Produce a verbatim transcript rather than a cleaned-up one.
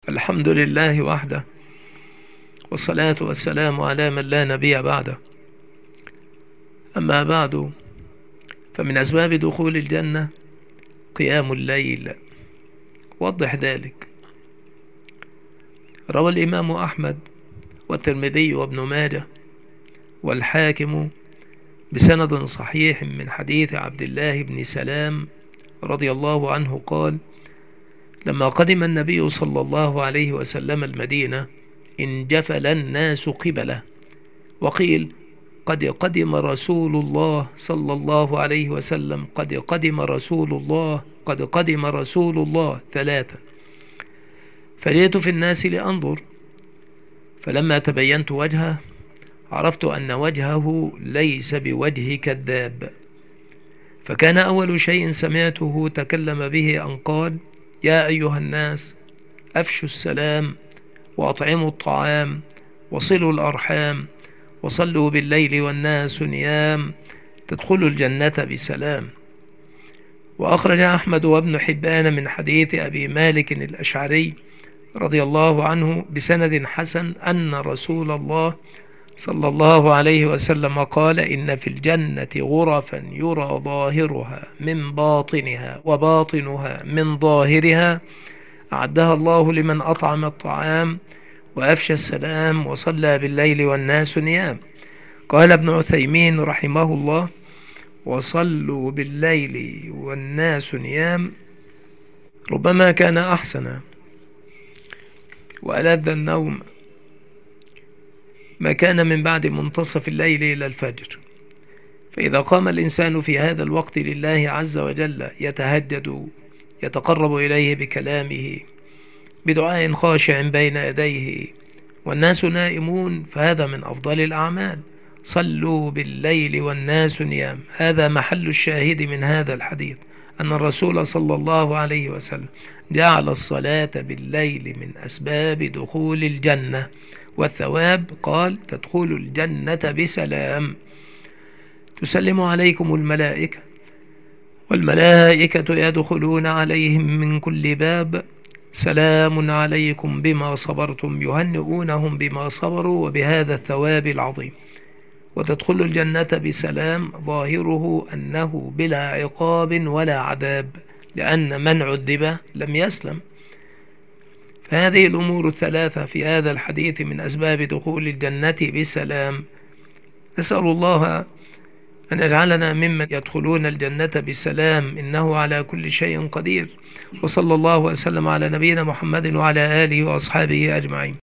الحمد لله وحده، والصلاة والسلام على من لا نبي بعده. أما بعد، فمن أسباب دخول الجنة قيام الليل. وضح ذلك. روى الإمام أحمد والترمذي وابن ماجه والحاكم بسند صحيح من حديث عبد الله بن سلام رضي الله عنه قال: لما قدم النبي صلى الله عليه وسلم المدينة انجفل الناس قبله، وقيل قد قدم رسول الله صلى الله عليه وسلم، قد قدم رسول الله، قد قدم رسول الله ثلاثا. فجئت في الناس لأنظر، فلما تبينت وجهه عرفت أن وجهه ليس بوجه كذاب. فكان أول شيء سمعته تكلم به أن قال: يا أيها الناس، أفشوا السلام، وأطعموا الطعام، وصلوا الأرحام، وصلوا بالليل والناس نيام، تدخلوا الجنة بسلام. وأخرج أحمد وابن حبان من حديث أبي مالك الأشعري رضي الله عنه بسند حسن أن رسول الله صلى الله عليه وسلم قال: إن في الجنة غرفا يرى ظاهرها من باطنها وباطنها من ظاهرها، أعدها الله لمن أطعم الطعام وأفشى السلام وصلى بالليل والناس نيام. قال ابن عثيمين رحمه الله: وصلوا بالليل والناس نيام ربما كان أحسن وألذ النوم ما كان من بعد منتصف الليل إلى الفجر. فإذا قام الإنسان في هذا الوقت لله عز وجل يتهجد، يتقرب إليه بكلامه، بدعاء خاشع بين يديه، والناس نائمون، فهذا من أفضل الأعمال. صلوا بالليل والناس نيام، هذا محل الشاهد من هذا الحديث، أن الرسول صلى الله عليه وسلم جعل الصلاة بالليل من أسباب دخول الجنة والثواب. قال: تدخل الجنة بسلام، تسلم عليكم الملائكة، والملائكة يدخلون عليهم من كل باب، سلام عليكم بما صبرتم، يهنئونهم بما صبروا وبهذا الثواب العظيم. وتدخل الجنة بسلام ظاهره أنه بلا عقاب ولا عذاب، لأن من عذب لم يسلم. فهذه الأمور الثلاثة في هذا الحديث من أسباب دخول الجنة بسلام. نسأل الله أن يجعلنا ممن يدخلون الجنة بسلام، إنه على كل شيء قدير. وصلى الله وسلم على نبينا محمد وعلى آله وأصحابه أجمعين.